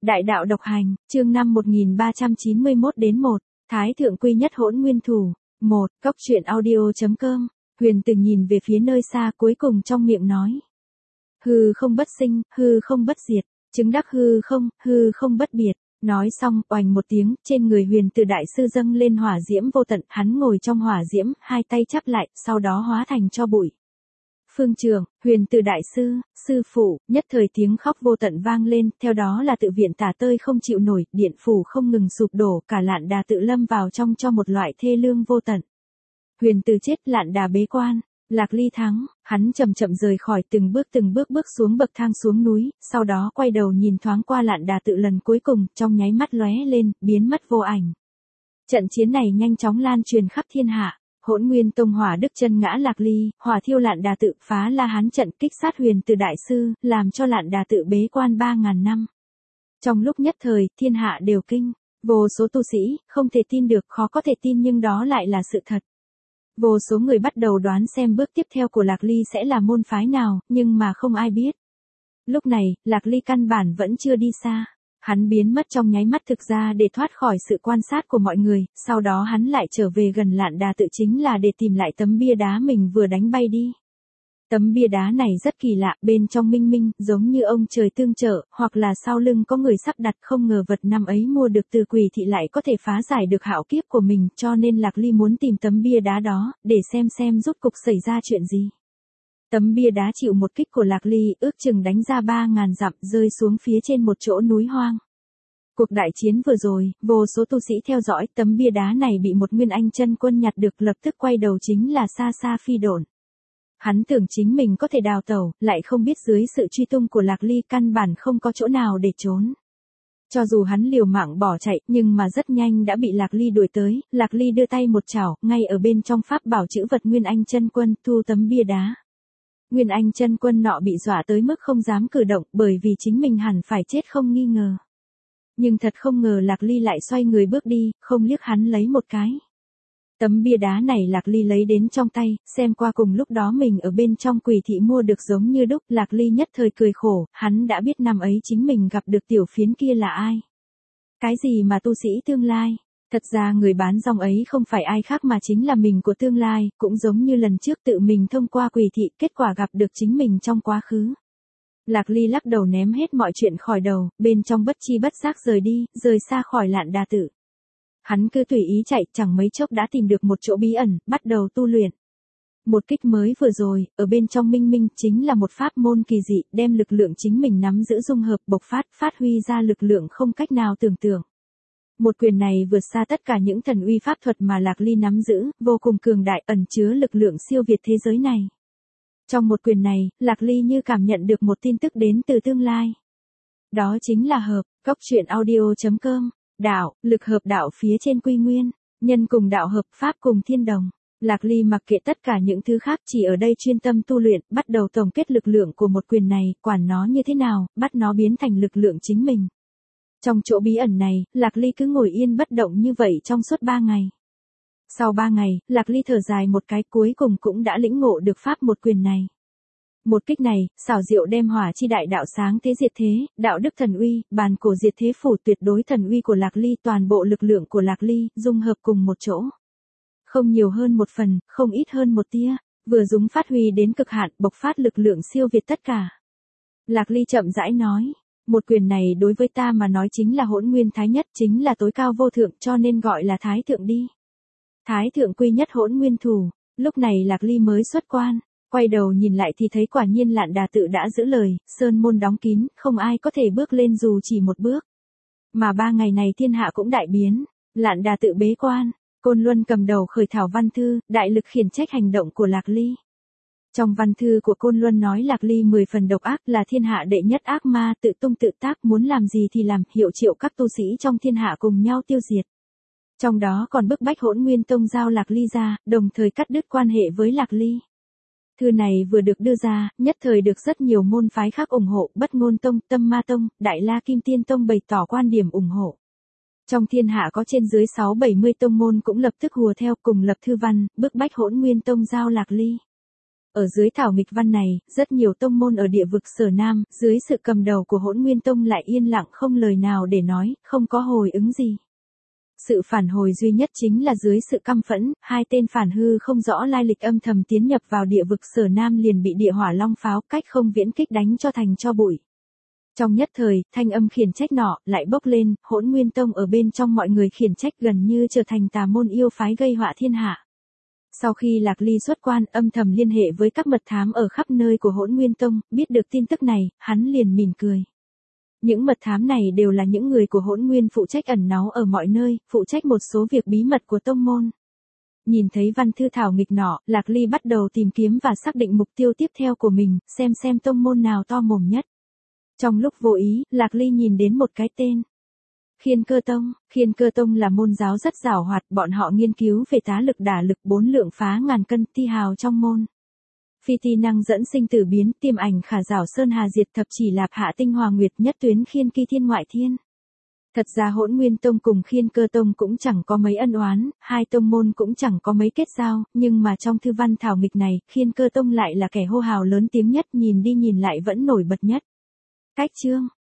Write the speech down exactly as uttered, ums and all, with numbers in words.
Đại đạo độc hành, chương năm một nghìn ba trăm chín mươi mốt đến một, Thái thượng quy nhất hỗn nguyên thủ. một. Cốc truyện audio.com. Huyền Từ nhìn về phía nơi xa, cuối cùng trong miệng nói: Hư không bất sinh, hư không bất diệt, chứng đắc hư không, hư không bất biệt. Nói xong, oành một tiếng, trên người Huyền Từ đại sư dâng lên hỏa diễm vô tận, hắn ngồi trong hỏa diễm, hai tay chắp lại, sau đó hóa thành tro bụi. Phương trường, Huyền Từ đại sư, sư phụ, nhất thời tiếng khóc vô tận vang lên, theo đó là tự viện tả tơi không chịu nổi, điện phủ không ngừng sụp đổ, cả Lạn Đà tự lâm vào trong cho một loại thê lương vô tận. Huyền Từ chết, Lạn Đà bế quan, Lạc Ly thắng, hắn chậm chậm rời khỏi, từng bước từng bước bước xuống bậc thang xuống núi, sau đó quay đầu nhìn thoáng qua Lạn Đà tự lần cuối cùng, trong nháy mắt lóe lên, biến mất vô ảnh. Trận chiến này nhanh chóng lan truyền khắp thiên hạ. Hỗn Nguyên Tông hỏa đức chân ngã Lạc Ly, hỏa thiêu Lạn Đà tự, phá La Hán trận, kích sát Huyền Từ đại sư, làm cho Lạn Đà tự bế quan ba ngàn năm. Trong lúc nhất thời, thiên hạ đều kinh, vô số tu sĩ không thể tin được, khó có thể tin nhưng đó lại là sự thật. Vô số người bắt đầu đoán xem bước tiếp theo của Lạc Ly sẽ là môn phái nào, nhưng mà không ai biết. Lúc này, Lạc Ly căn bản vẫn chưa đi xa. Hắn biến mất trong nháy mắt thực ra để thoát khỏi sự quan sát của mọi người, sau đó hắn lại trở về gần Lạn Đà tự chính là để tìm lại tấm bia đá mình vừa đánh bay đi. Tấm bia đá này rất kỳ lạ, bên trong minh minh, giống như ông trời tương trợ, hoặc là sau lưng có người sắp đặt, không ngờ vật năm ấy mua được từ quỷ thị lại có thể phá giải được hạo kiếp của mình, cho nên Lạc Ly muốn tìm tấm bia đá đó, để xem xem rốt cục xảy ra chuyện gì. Tấm bia đá chịu một kích của Lạc Ly, ước chừng đánh ra ba ngàn dặm, rơi xuống phía trên một chỗ núi hoang. Cuộc đại chiến vừa rồi, vô số tu sĩ theo dõi, tấm bia đá này bị một Nguyên Anh chân quân nhặt được, lập tức quay đầu chính là xa xa phi độn. Hắn tưởng chính mình có thể đào tẩu, lại không biết dưới sự truy tung của Lạc Ly căn bản không có chỗ nào để trốn. Cho dù hắn liều mạng bỏ chạy, nhưng mà rất nhanh đã bị Lạc Ly đuổi tới, Lạc Ly đưa tay một chảo, ngay ở bên trong pháp bảo chữ vật Nguyên Anh chân quân, thu tấm bia đá. Nguyên Anh chân quân nọ bị dọa tới mức không dám cử động, bởi vì chính mình hẳn phải chết không nghi ngờ. Nhưng thật không ngờ Lạc Ly lại xoay người bước đi, không liếc hắn lấy một cái. Tấm bia đá này Lạc Ly lấy đến trong tay, xem qua cùng lúc đó mình ở bên trong quỷ thị mua được giống như đúc, Lạc Ly nhất thời cười khổ, hắn đã biết năm ấy chính mình gặp được tiểu phiến kia là ai. Cái gì mà tu sĩ tương lai? Thật ra người bán rong ấy không phải ai khác mà chính là mình của tương lai, cũng giống như lần trước tự mình thông qua quỷ thị, kết quả gặp được chính mình trong quá khứ. Lạc Ly lắc đầu ném hết mọi chuyện khỏi đầu, bên trong bất chi bất giác rời đi, rời xa khỏi Lạn Đà tự. Hắn cứ tùy ý chạy, chẳng mấy chốc đã tìm được một chỗ bí ẩn, bắt đầu tu luyện. Một kích mới vừa rồi, ở bên trong minh minh, chính là một pháp môn kỳ dị, đem lực lượng chính mình nắm giữ dung hợp, bộc phát, phát huy ra lực lượng không cách nào tưởng tượng. Một quyền này vượt xa tất cả những thần uy pháp thuật mà Lạc Ly nắm giữ, vô cùng cường đại, ẩn chứa lực lượng siêu việt thế giới này. Trong một quyền này, Lạc Ly như cảm nhận được một tin tức đến từ tương lai. Đó chính là hợp, cốc truyện audio.com. Đạo, lực hợp đạo phía trên quy nguyên, nhân cùng đạo hợp, pháp cùng thiên đồng. Lạc Ly mặc kệ tất cả những thứ khác, chỉ ở đây chuyên tâm tu luyện, bắt đầu tổng kết lực lượng của một quyền này, quản nó như thế nào, bắt nó biến thành lực lượng chính mình. Trong chỗ bí ẩn này, Lạc Ly cứ ngồi yên bất động như vậy trong suốt ba ngày. Sau ba ngày, Lạc Ly thở dài một cái, cuối cùng cũng đã lĩnh ngộ được pháp một quyền này. Một kích này, xảo diệu đem hỏa chi đại đạo sáng thế diệt thế, đạo đức thần uy, bàn cổ diệt thế phủ tuyệt đối thần uy của Lạc Ly, toàn bộ lực lượng của Lạc Ly, dung hợp cùng một chỗ. Không nhiều hơn một phần, không ít hơn một tia, vừa dùng phát huy đến cực hạn, bộc phát lực lượng siêu việt tất cả. Lạc Ly chậm rãi nói, một quyền này đối với ta mà nói chính là hỗn nguyên thái nhất, chính là tối cao vô thượng, cho nên gọi là thái thượng đi. Thái thượng quy nhất hỗn nguyên thủ, lúc này Lạc Ly mới xuất quan. Quay đầu nhìn lại thì thấy quả nhiên Lạn Đà tự đã giữ lời, sơn môn đóng kín, không ai có thể bước lên dù chỉ một bước. Mà ba ngày này thiên hạ cũng đại biến, Lạn Đà tự bế quan, Côn Luân cầm đầu khởi thảo văn thư, đại lực khiển trách hành động của Lạc Ly. Trong văn thư của Côn Luân nói Lạc Ly mười phần độc ác, là thiên hạ đệ nhất ác ma, tự tung tự tác, muốn làm gì thì làm, hiệu triệu các tu sĩ trong thiên hạ cùng nhau tiêu diệt. Trong đó còn bức bách Hỗn Nguyên Tông giao Lạc Ly ra, đồng thời cắt đứt quan hệ với Lạc Ly. Thư này vừa được đưa ra, nhất thời được rất nhiều môn phái khác ủng hộ, Bất Ngôn Tông, Tâm Ma Tông, Đại La Kim Tiên Tông bày tỏ quan điểm ủng hộ. Trong thiên hạ có trên dưới sáu bảy mươi tông môn cũng lập tức hùa theo, cùng lập thư văn, bức bách Hỗn Nguyên Tông giao Lạc Ly. Ở dưới thảo nghịch văn này, rất nhiều tông môn ở địa vực Sở Nam, dưới sự cầm đầu của Hỗn Nguyên Tông lại yên lặng không lời nào để nói, không có hồi ứng gì. Sự phản hồi duy nhất chính là dưới sự căm phẫn, hai tên phản hư không rõ lai lịch âm thầm tiến nhập vào địa vực Sở Nam liền bị địa hỏa long pháo cách không viễn kích đánh cho thành tro bụi. Trong nhất thời, thanh âm khiển trách nọ lại bốc lên, Hỗn Nguyên Tông ở bên trong mọi người khiển trách gần như trở thành tà môn yêu phái gây họa thiên hạ. Sau khi Lạc Ly xuất quan, âm thầm liên hệ với các mật thám ở khắp nơi của Hỗn Nguyên Tông, biết được tin tức này, hắn liền mỉm cười. Những mật thám này đều là những người của Hỗn Nguyên phụ trách ẩn náu ở mọi nơi, phụ trách một số việc bí mật của tông môn. Nhìn thấy văn thư thảo nghịch nọ, Lạc Ly bắt đầu tìm kiếm và xác định mục tiêu tiếp theo của mình, xem xem tông môn nào to mồm nhất. Trong lúc vô ý, Lạc Ly nhìn đến một cái tên. Khiên Cơ Tông. Khiên Cơ Tông là môn giáo rất giàu hoạt, bọn họ nghiên cứu về tá lực đả lực bốn lượng phá ngàn cân ti hào trong môn. Phi ti năng dẫn sinh tử biến, tiềm ảnh khả rảo sơn hà diệt thập chỉ lạp hạ tinh hòa nguyệt nhất tuyến khiên kỳ thiên ngoại thiên. Thật ra Hỗn Nguyên Tông cùng Khiên Cơ Tông cũng chẳng có mấy ân oán, hai tông môn cũng chẳng có mấy kết giao, nhưng mà trong thư văn thảo nghịch này, Khiên Cơ Tông lại là kẻ hô hào lớn tiếng nhất, nhìn đi nhìn lại vẫn nổi bật nhất. Cách chương